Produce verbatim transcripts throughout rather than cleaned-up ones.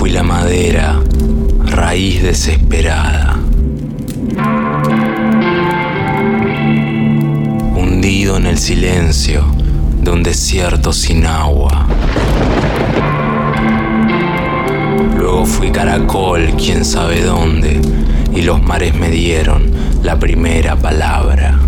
fui la madera, raíz desesperada. Hundido en el silencio de un desierto sin agua. Luego fui caracol, quién sabe dónde, y los mares me dieron la primera palabra.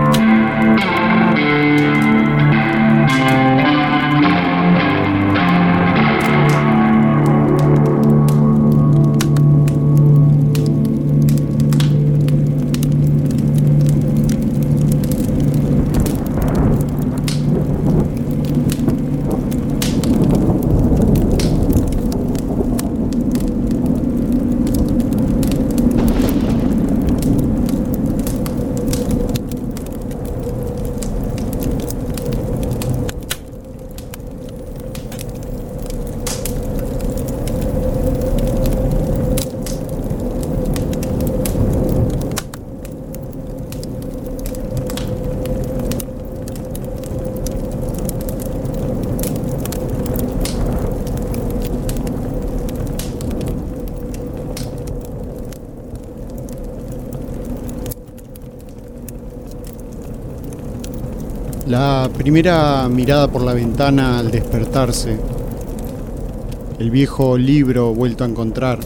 La primera mirada por la ventana al despertarse, el viejo libro vuelto a encontrar,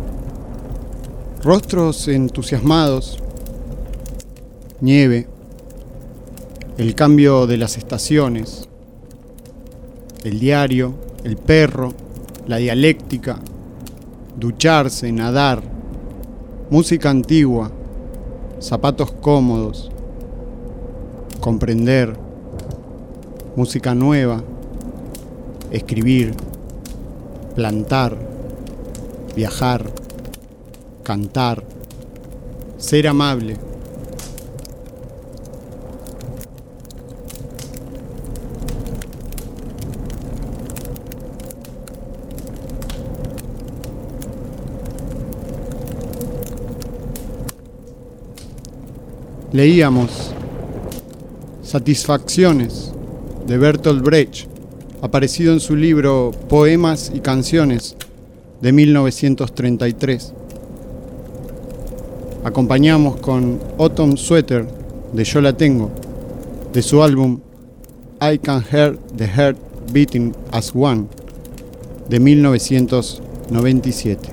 rostros entusiasmados, nieve, el cambio de las estaciones, el diario, el perro, la dialéctica, ducharse, nadar, música antigua, zapatos cómodos, comprender, música nueva, escribir, plantar, viajar, cantar, ser amable. Leíamos Satisfacciones, de Bertolt Brecht, aparecido en su libro Poemas y Canciones, de mil novecientos treinta y tres. Acompañamos con Autumn Sweater, de Yo la Tengo, de su álbum I Can Hear the Heart Beating as One, de mil novecientos noventa y siete.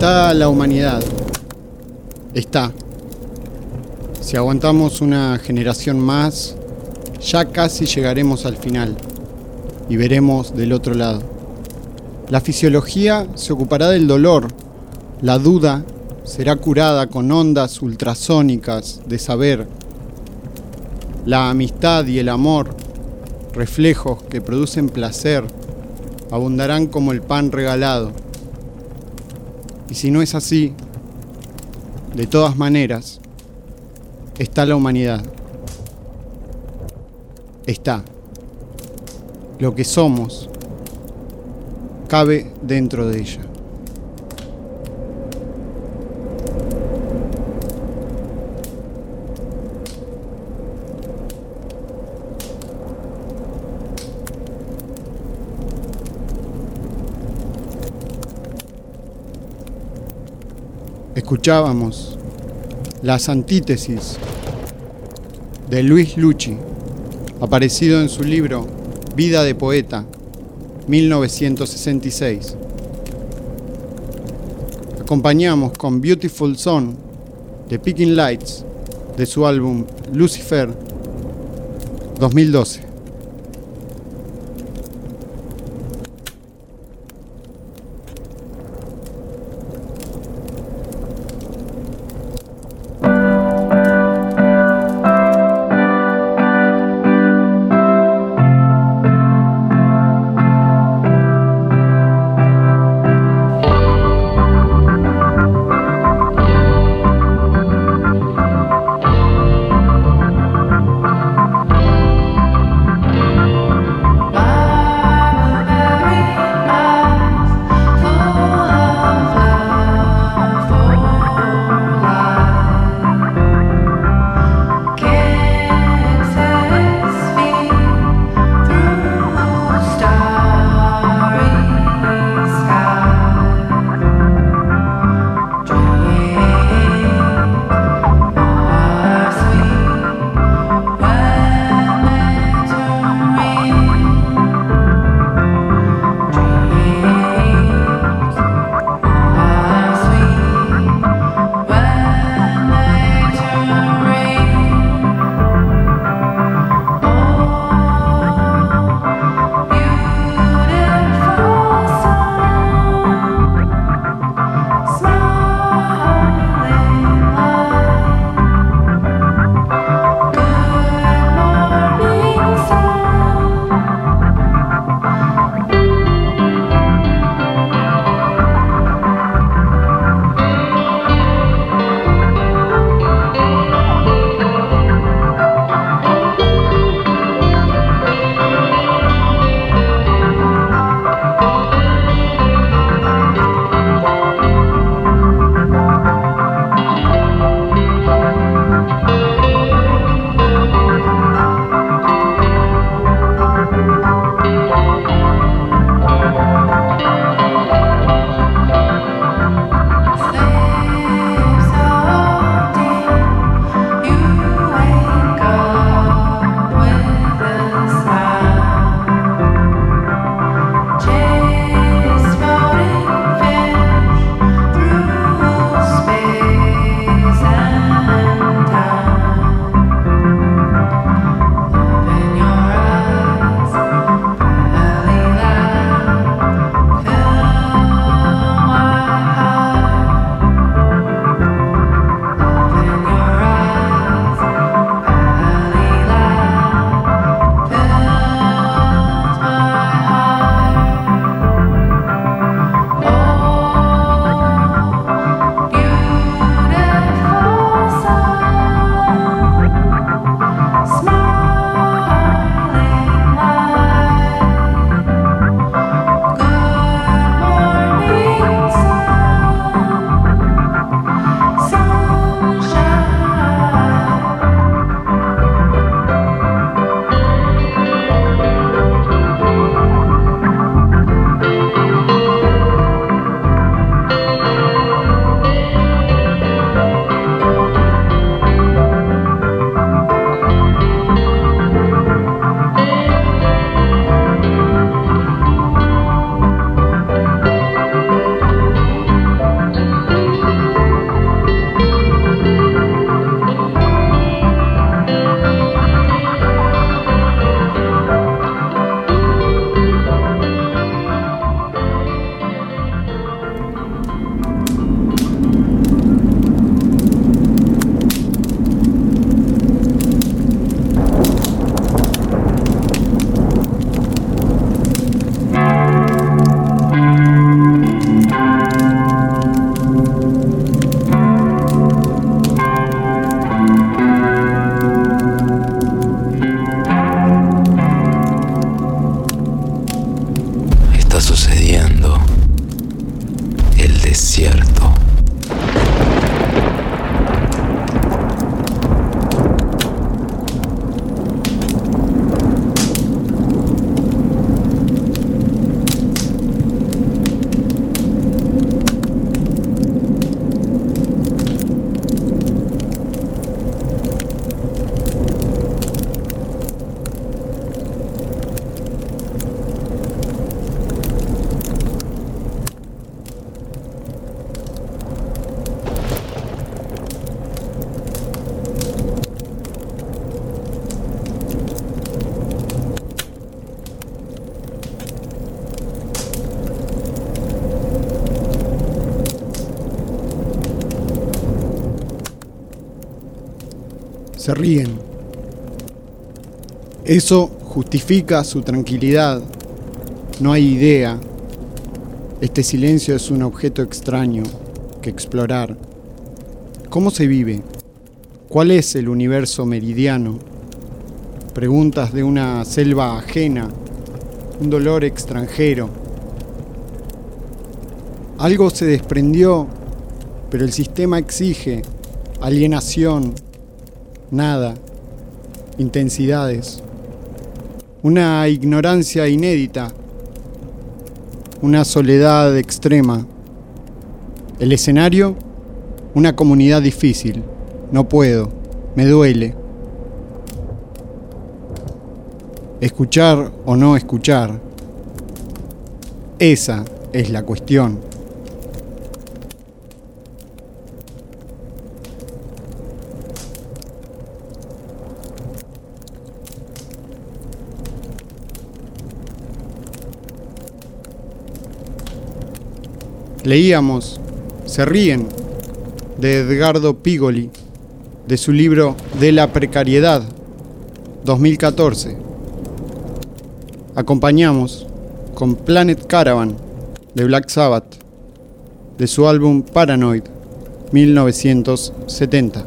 Está la humanidad. Está. Si aguantamos una generación más, ya casi llegaremos al final y veremos del otro lado. La fisiología se ocupará del dolor. La duda será curada con ondas ultrasónicas de saber. La amistad y el amor, reflejos que producen placer, abundarán como el pan regalado. Y si no es así, de todas maneras, está la humanidad. Está. Lo que somos cabe dentro de ella. Escuchábamos Las Antítesis de Luis Lucci, aparecido en su libro Vida de Poeta, mil novecientos sesenta y seis. Acompañamos con Beautiful Song de Picking Lights de su álbum Lucifer dos mil doce. Se ríen. Eso justifica su tranquilidad. No hay idea. Este silencio es un objeto extraño que explorar. ¿Cómo se vive? ¿Cuál es el universo meridiano? Preguntas de una selva ajena, un dolor extranjero. Algo se desprendió, pero el sistema exige alienación, nada, intensidades. Una ignorancia inédita, una soledad extrema. El escenario, una comunidad difícil. No puedo, me duele. Escuchar o no escuchar. Esa es la cuestión. Leíamos Se ríen, de Edgardo Pigoli, de su libro De la precariedad, dos mil catorce. Acompañamos con Planet Caravan, de Black Sabbath, de su álbum Paranoid, mil novecientos setenta.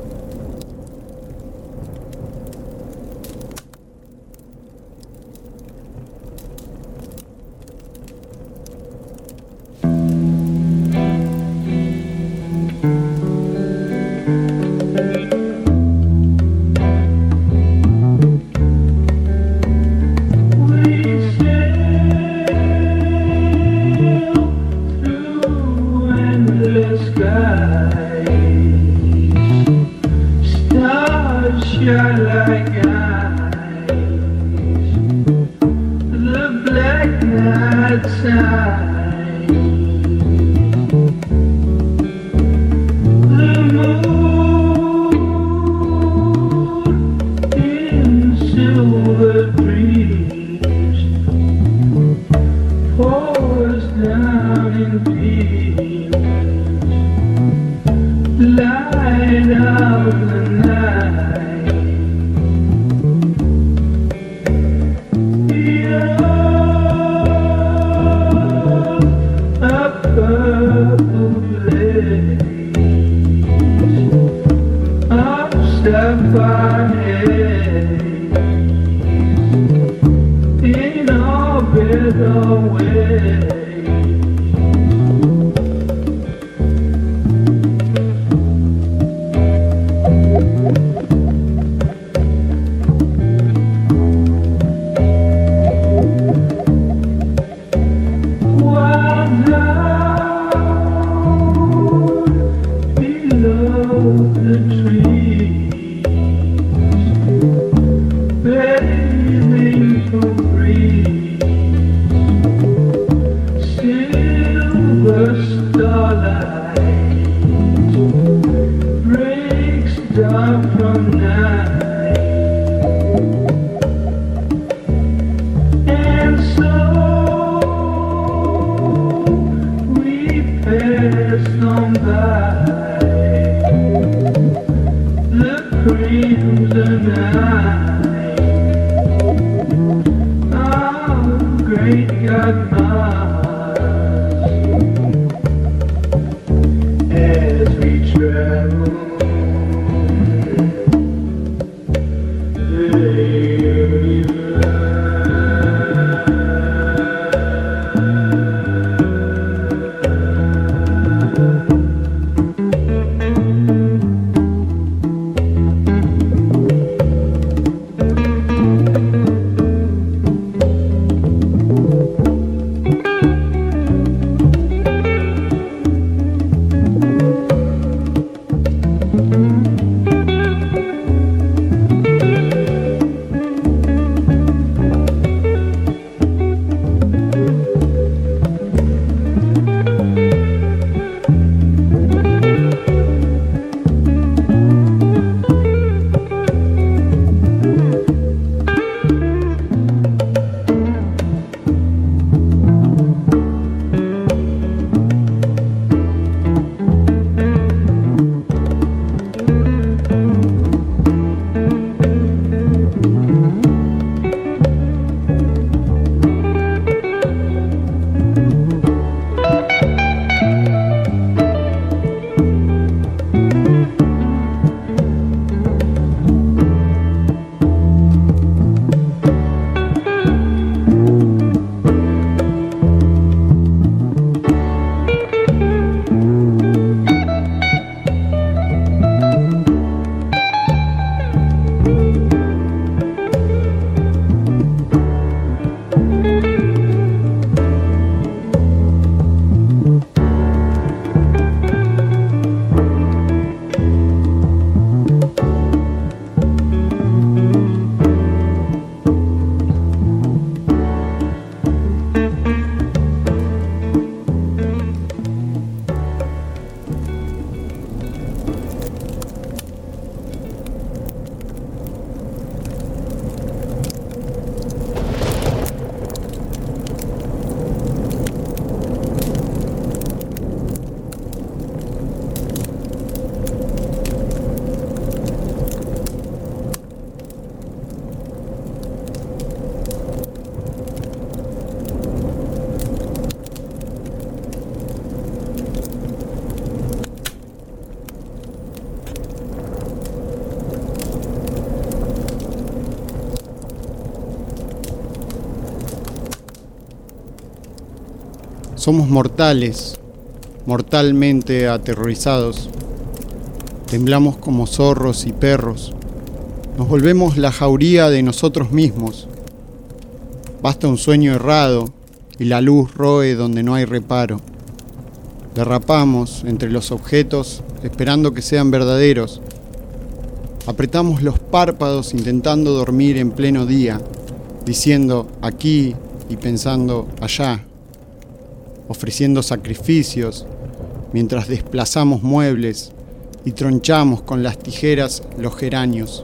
Somos mortales, mortalmente aterrorizados. Temblamos como zorros y perros. Nos volvemos la jauría de nosotros mismos. Basta un sueño errado y la luz roe donde no hay reparo. Derrapamos entre los objetos esperando que sean verdaderos. Apretamos los párpados intentando dormir en pleno día, diciendo aquí y pensando allá, ofreciendo sacrificios mientras desplazamos muebles y tronchamos con las tijeras los geranios.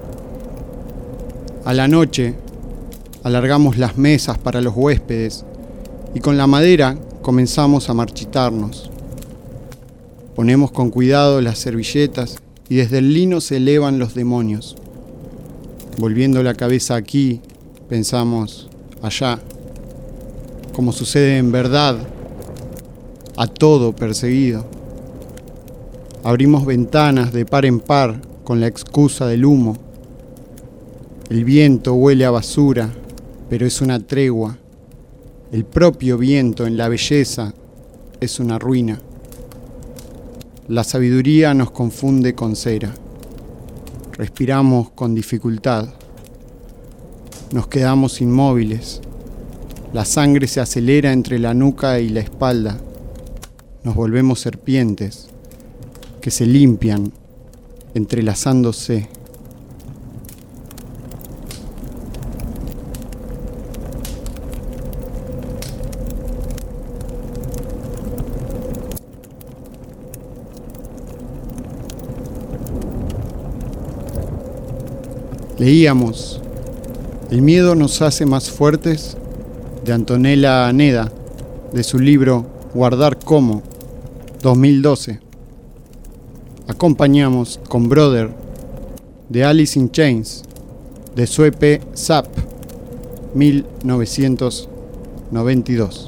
A la noche alargamos las mesas para los huéspedes y con la madera comenzamos a marchitarnos. Ponemos con cuidado las servilletas y desde el lino se elevan los demonios. Volviendo la cabeza aquí, pensamos allá, como sucede en verdad, a todo perseguido. Abrimos ventanas de par en par con la excusa del humo. El viento huele a basura, pero es una tregua. El propio viento en la belleza es una ruina. La sabiduría nos confunde con cera. Respiramos con dificultad. Nos quedamos inmóviles. La sangre se acelera entre la nuca y la espalda. Nos volvemos serpientes que se limpian entrelazándose. Leíamos El miedo nos hace más fuertes, de Antonella Aneda, de su libro Guardar cómo, dos mil doce. Acompañamos con Brother, de Alice in Chains, de su E P Zap, mil novecientos noventa y dos.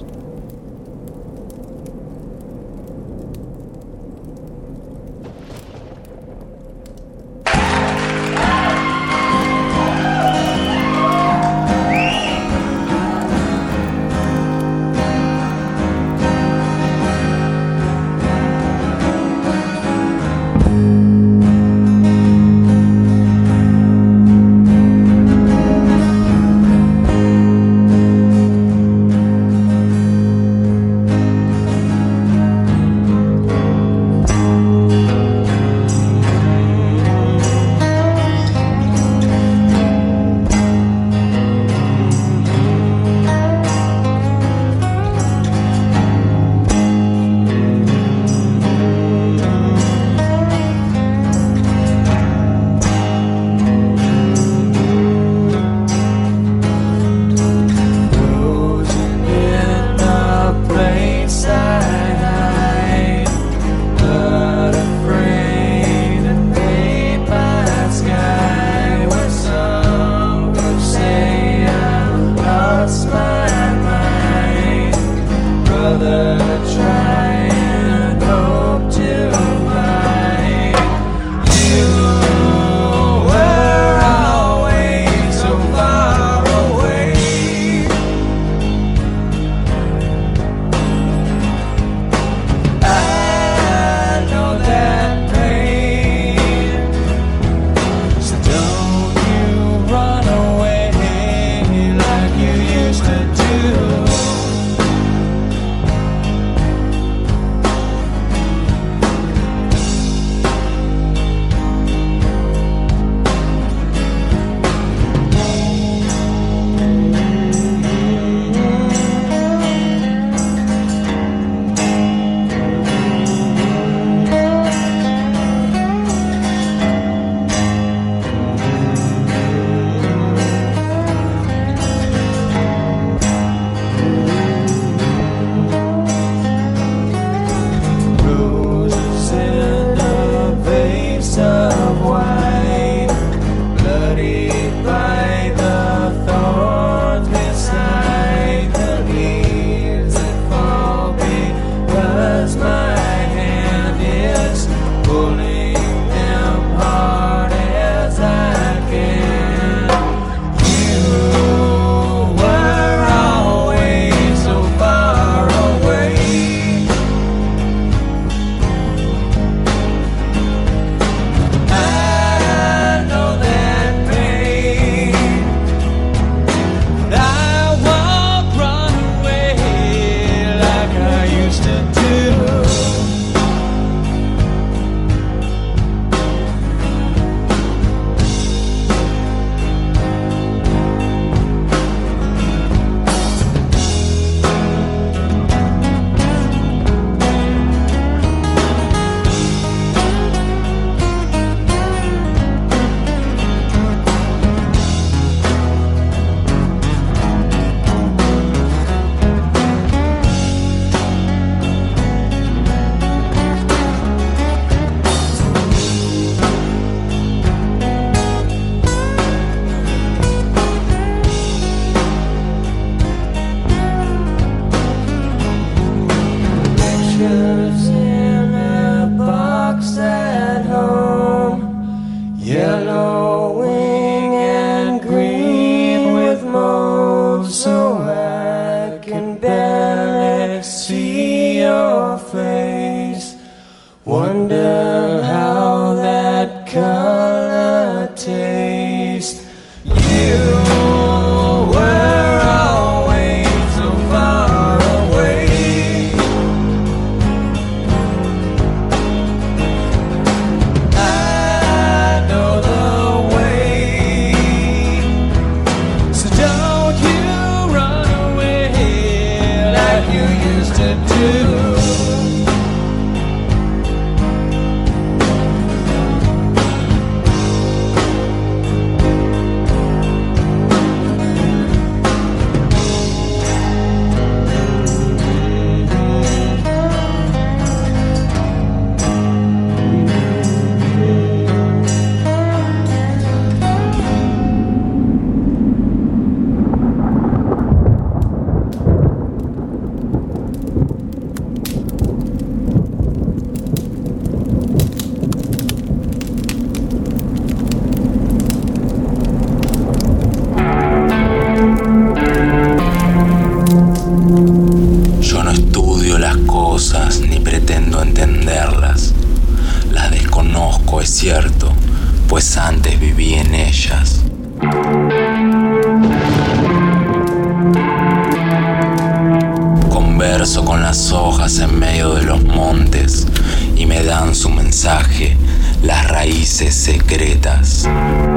mensaje, las raíces secretas.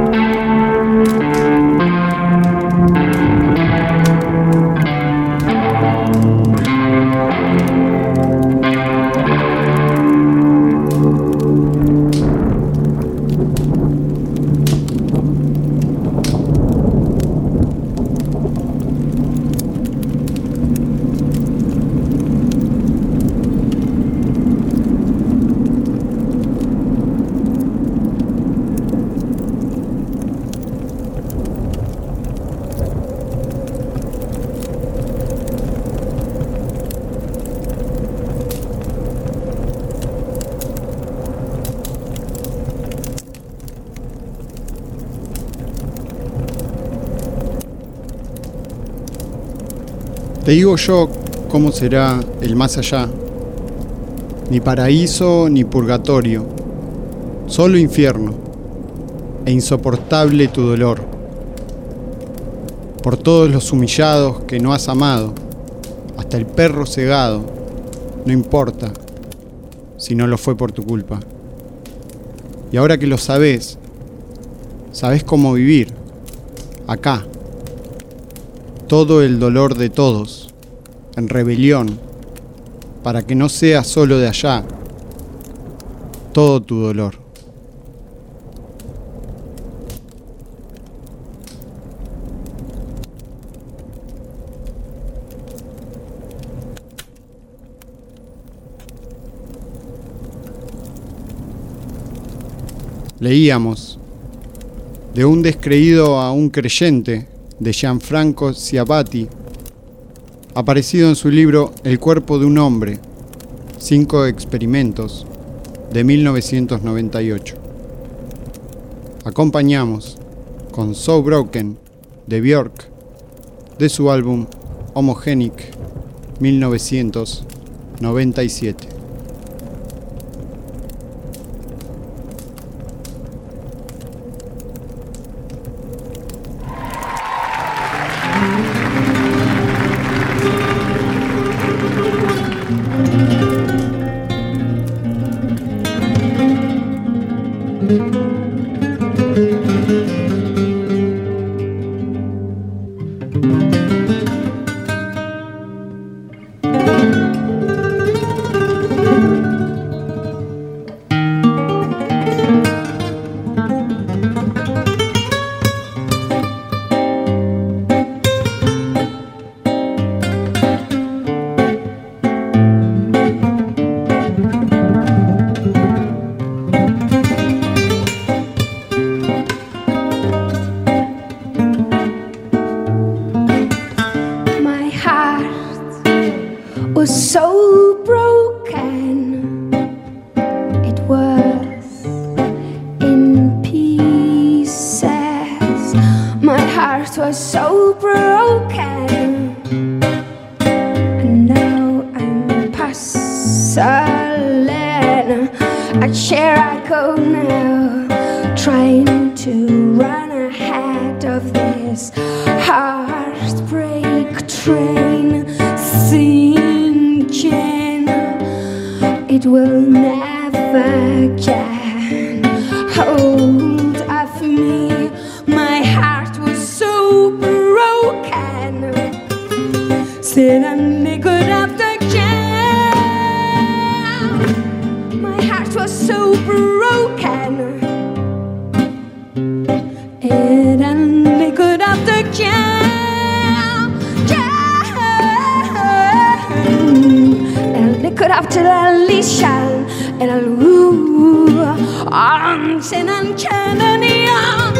Te digo yo cómo será el más allá. Ni paraíso ni purgatorio, solo infierno, e insoportable tu dolor. Por todos los humillados que no has amado, hasta el perro cegado, no importa si no lo fue por tu culpa. Y ahora que lo sabés, sabés cómo vivir, acá. Todo el dolor de todos, en rebelión, para que no sea solo de allá, todo tu dolor. Leíamos, de un descreído a un creyente, de Gianfranco Sciabatti, aparecido en su libro El cuerpo de un hombre, cinco experimentos, de mil novecientos noventa y ocho. Acompañamos con So Broken, de Björk, de su álbum Homogenic, mil novecientos noventa y siete. So broken, it was in pieces. My heart was so broken, and now I'm porcelain. A chair I go now, trying to run ahead of this heartbreak train. Thinking it will never get hold of me. My heart was so broken, sitting naked after jam. My heart was so broken, sitting naked after jam. Could have to Alicia and a woo on Sin and Kennedy and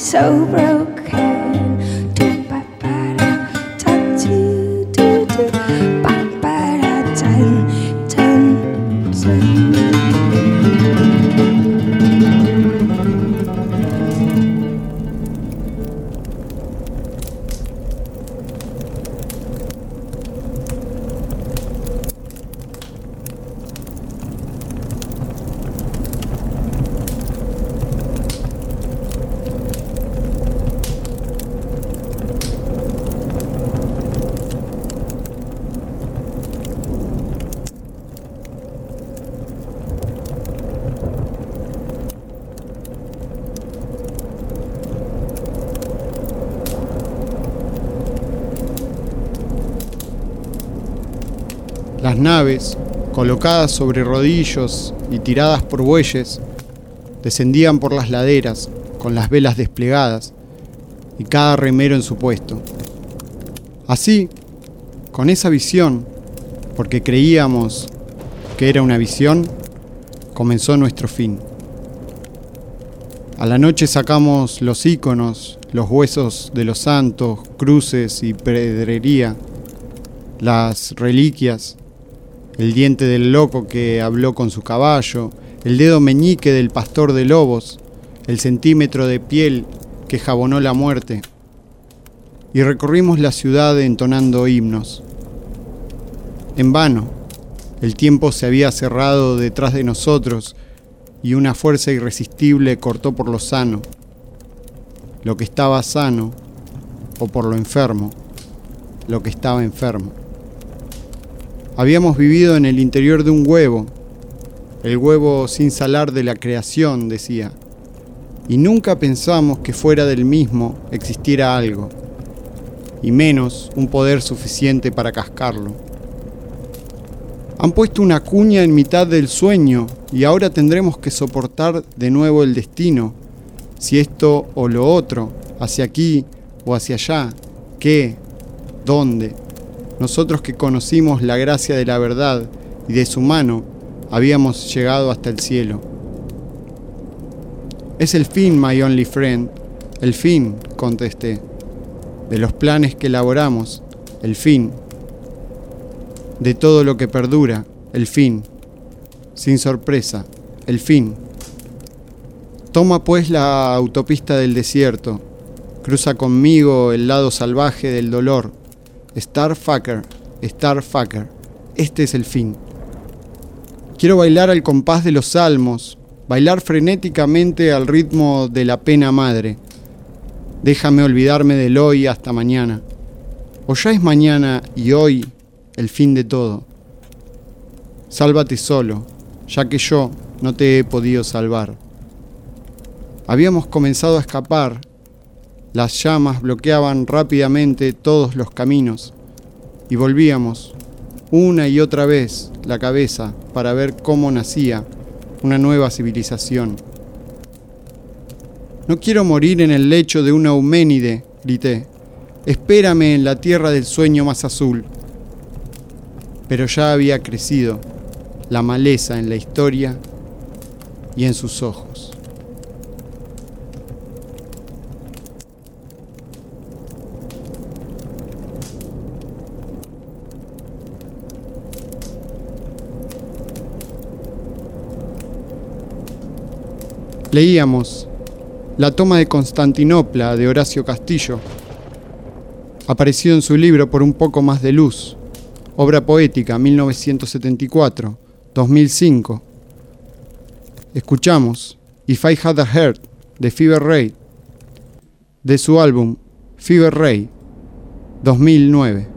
so broken. Do ba ba da ta do do do ba ba da dun dun dun. Las naves, colocadas sobre rodillos y tiradas por bueyes, descendían por las laderas con las velas desplegadas y cada remero en su puesto. Así, con esa visión, porque creíamos que era una visión, comenzó nuestro fin. A la noche sacamos los íconos, los huesos de los santos, cruces y pedrería, las reliquias, el diente del loco que habló con su caballo, el dedo meñique del pastor de lobos, el centímetro de piel que jabonó la muerte. Y recorrimos la ciudad entonando himnos. En vano, el tiempo se había cerrado detrás de nosotros y una fuerza irresistible cortó por lo sano, lo que estaba sano, o por lo enfermo, lo que estaba enfermo. Habíamos vivido en el interior de un huevo, el huevo sin salar de la creación, decía, y nunca pensamos que fuera del mismo existiera algo, y menos un poder suficiente para cascarlo. Han puesto una cuña en mitad del sueño y ahora tendremos que soportar de nuevo el destino, si esto o lo otro, hacia aquí o hacia allá, ¿qué? ¿Dónde? Nosotros que conocimos la gracia de la verdad y de su mano, habíamos llegado hasta el cielo. Es el fin, my only friend, el fin, contesté, de los planes que elaboramos, el fin, de todo lo que perdura, el fin, sin sorpresa, el fin. Toma pues la autopista del desierto, cruza conmigo el lado salvaje del dolor. Starfucker, Starfucker, este es el fin. Quiero bailar al compás de los salmos, bailar frenéticamente al ritmo de la pena madre. Déjame olvidarme del hoy hasta mañana. O ya es mañana y hoy el fin de todo. Sálvate solo, ya que yo no te he podido salvar. Habíamos comenzado a escapar. Las llamas bloqueaban rápidamente todos los caminos y volvíamos una y otra vez la cabeza para ver cómo nacía una nueva civilización. No quiero morir en el lecho de una Euménide, grité. Espérame en la tierra del sueño más azul. Pero ya había crecido la maleza en la historia y en sus ojos. Leíamos La toma de Constantinopla de Horacio Castillo, aparecido en su libro Por un poco más de luz, obra poética mil novecientos setenta y cuatro a dos mil cinco. Escuchamos If I Had a Heart de Fever Ray, de su álbum Fever Ray dos mil nueve.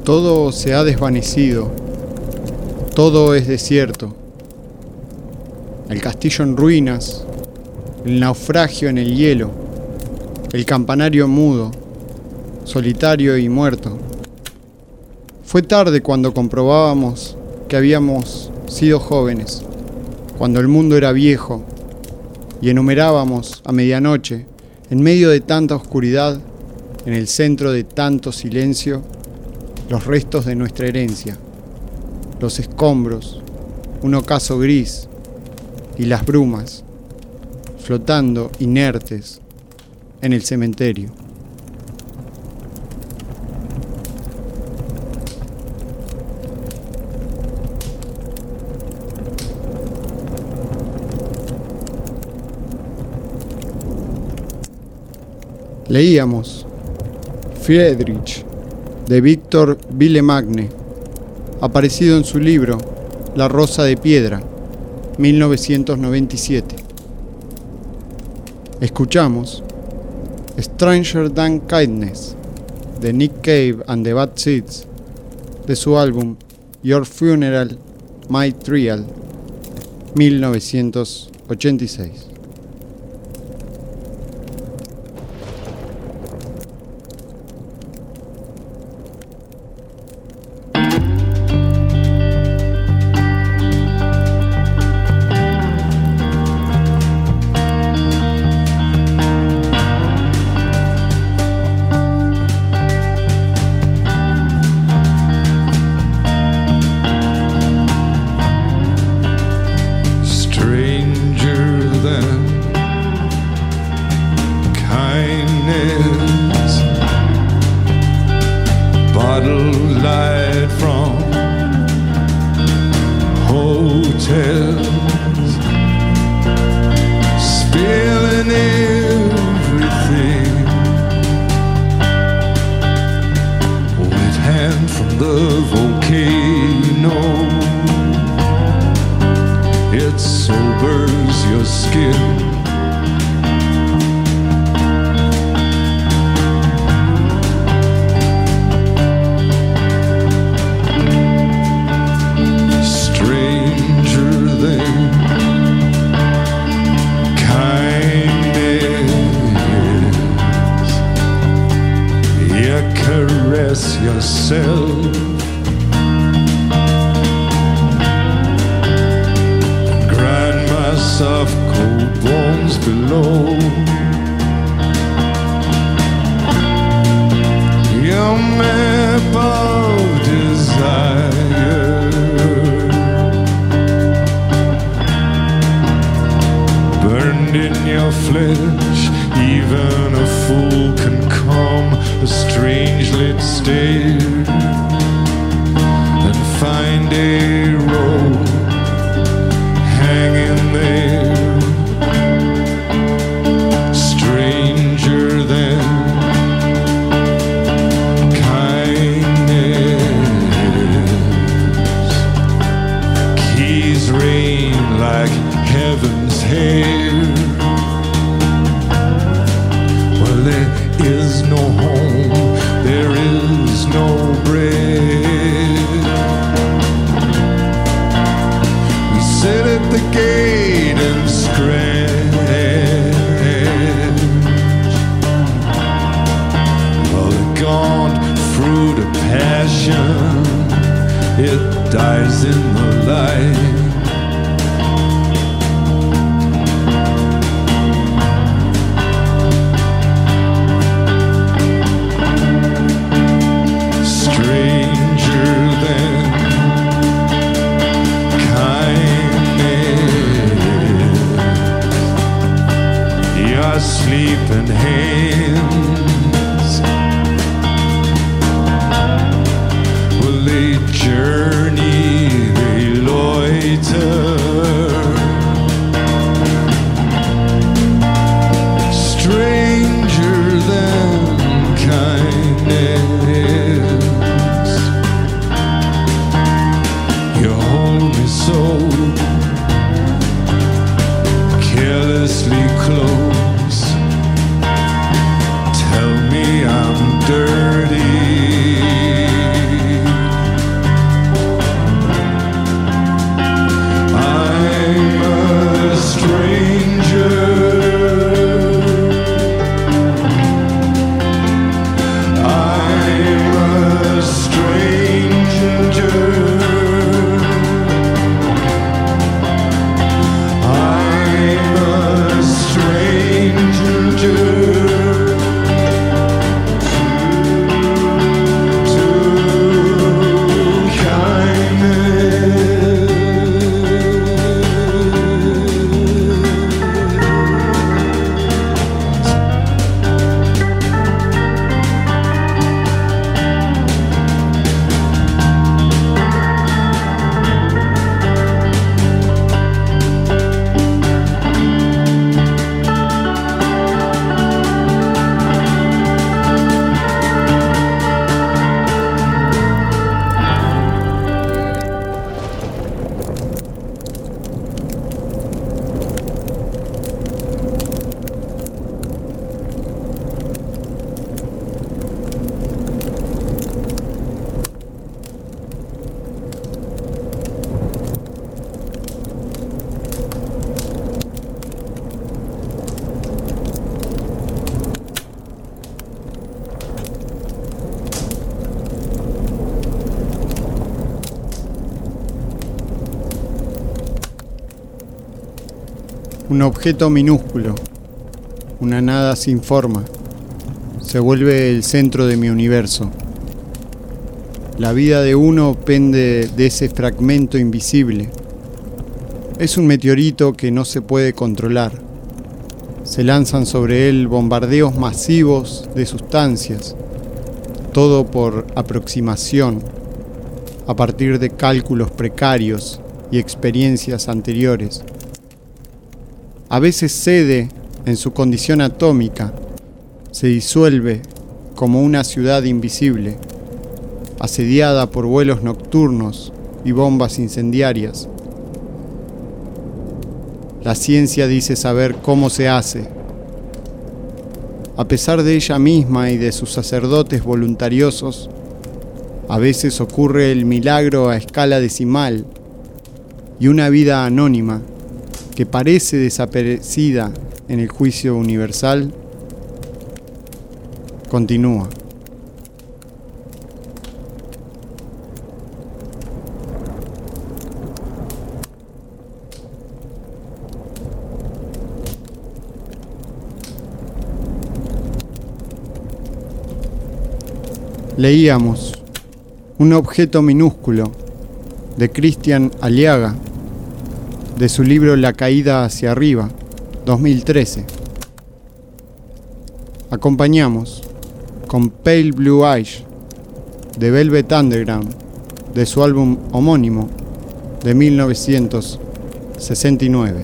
Todo se ha desvanecido, todo es desierto. El castillo en ruinas, el naufragio en el hielo, el campanario mudo, solitario y muerto. Fue tarde cuando comprobábamos que habíamos sido jóvenes, cuando el mundo era viejo, y enumerábamos a medianoche, en medio de tanta oscuridad, en el centro de tanto silencio, los restos de nuestra herencia, los escombros, un ocaso gris y las brumas, flotando inertes en el cementerio. Leíamos Friedrich, de Víctor Villemagne, aparecido en su libro La Rosa de Piedra, mil novecientos noventa y siete. Escuchamos Stranger Than Kindness, de Nick Cave and the Bad Seeds, de su álbum Your Funeral, My Trial, mil novecientos ochenta y seis. Tell me I'm dirty. Un objeto minúsculo, una nada sin forma, se vuelve el centro de mi universo. La vida de uno pende de ese fragmento invisible. Es un meteorito que no se puede controlar. Se lanzan sobre él bombardeos masivos de sustancias, todo por aproximación, a partir de cálculos precarios y experiencias anteriores. A veces cede en su condición atómica, se disuelve como una ciudad invisible, asediada por vuelos nocturnos y bombas incendiarias. La ciencia dice saber cómo se hace. A pesar de ella misma y de sus sacerdotes voluntariosos, a veces ocurre el milagro a escala decimal y una vida anónima que parece desaparecida en el juicio universal continúa. Leíamos Un objeto minúsculo de Cristian Aliaga, de su libro La caída hacia arriba, dos mil trece. Acompañamos con Pale Blue Eyes de Velvet Underground, de su álbum homónimo de mil novecientos sesenta y nueve.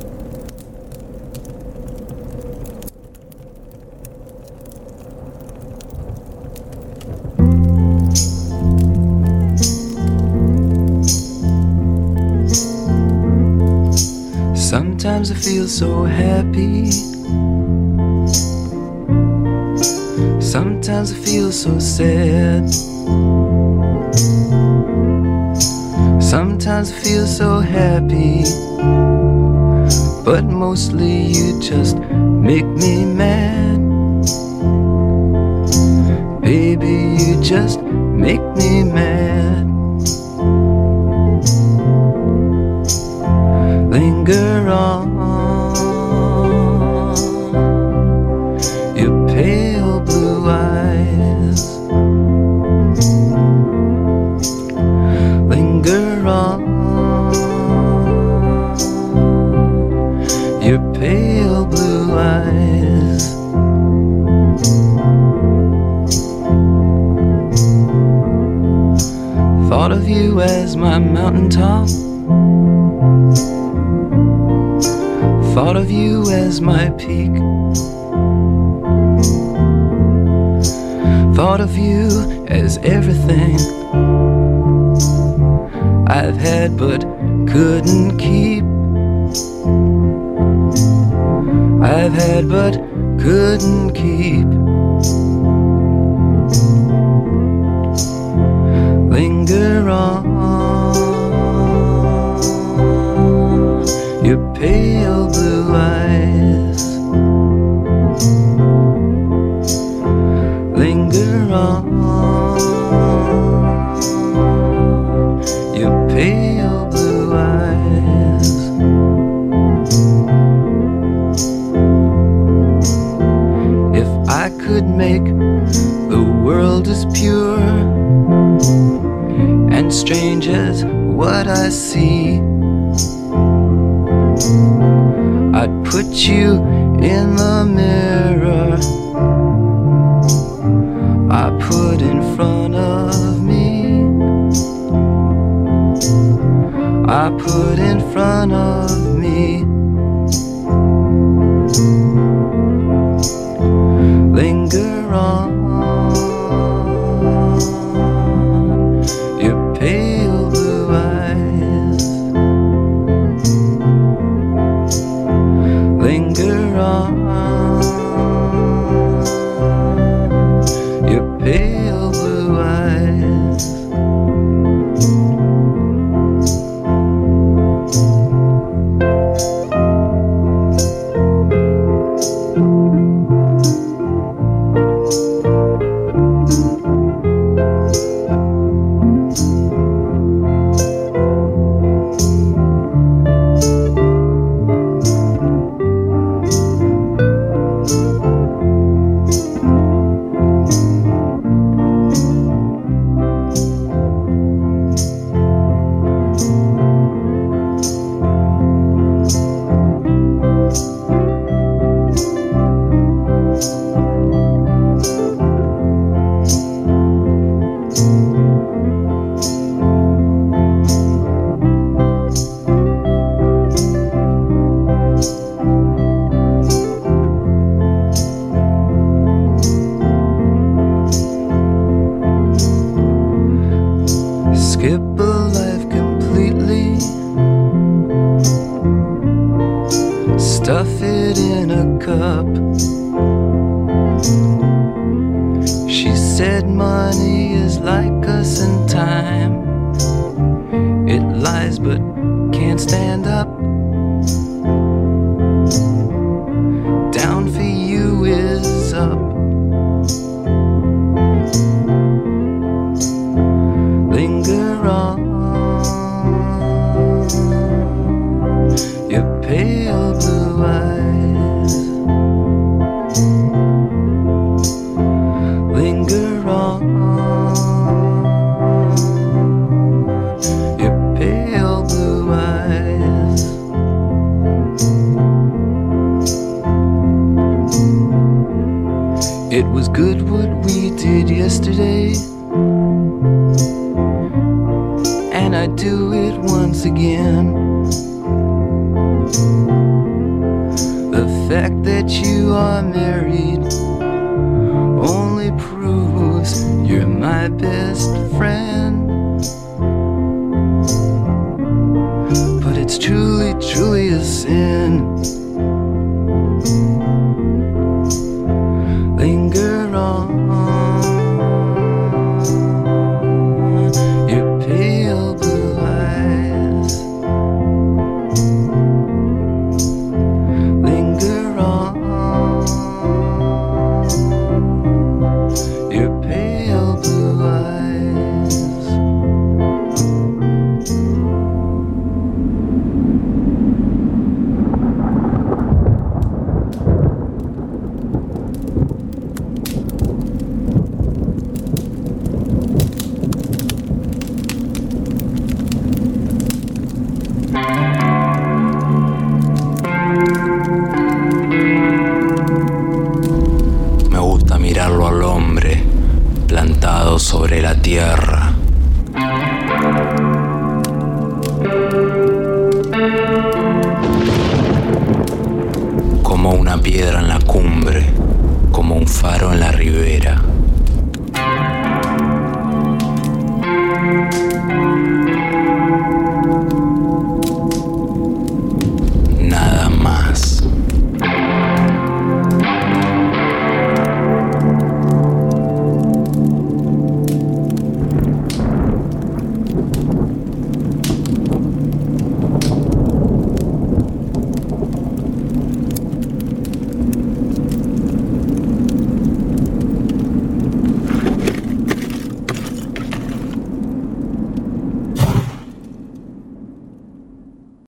Sometimes I feel so happy. Sometimes I feel so sad. Sometimes I feel so happy, but mostly you just make me mad. Baby, you just make me mad. Linger on, your pale blue eyes. Linger on, your pale blue eyes. Thought of you as my mountaintop. Thought of you as my peak. Thought of you as everything I've had but couldn't keep. I've had but couldn't keep. Linger on, your pale blue eyes. Linger on, your pale blue eyes. If I could make the world as pure and strange as what I see, I'd put you in the mirror I put in front of me. I put in front of me. Linger on, your pale blue eyes. Linger on, your pale blue eyes. stuff it in a cup. She said money is like us in time. It lies but can't stand up. Down for you is up. Linger on, your pale blue eyes. Linger on, your pale blue eyes. It was good what we did yesterday, and I'd do it once again. The fact that you are married only proves you're my best friend. But it's truly, truly a sin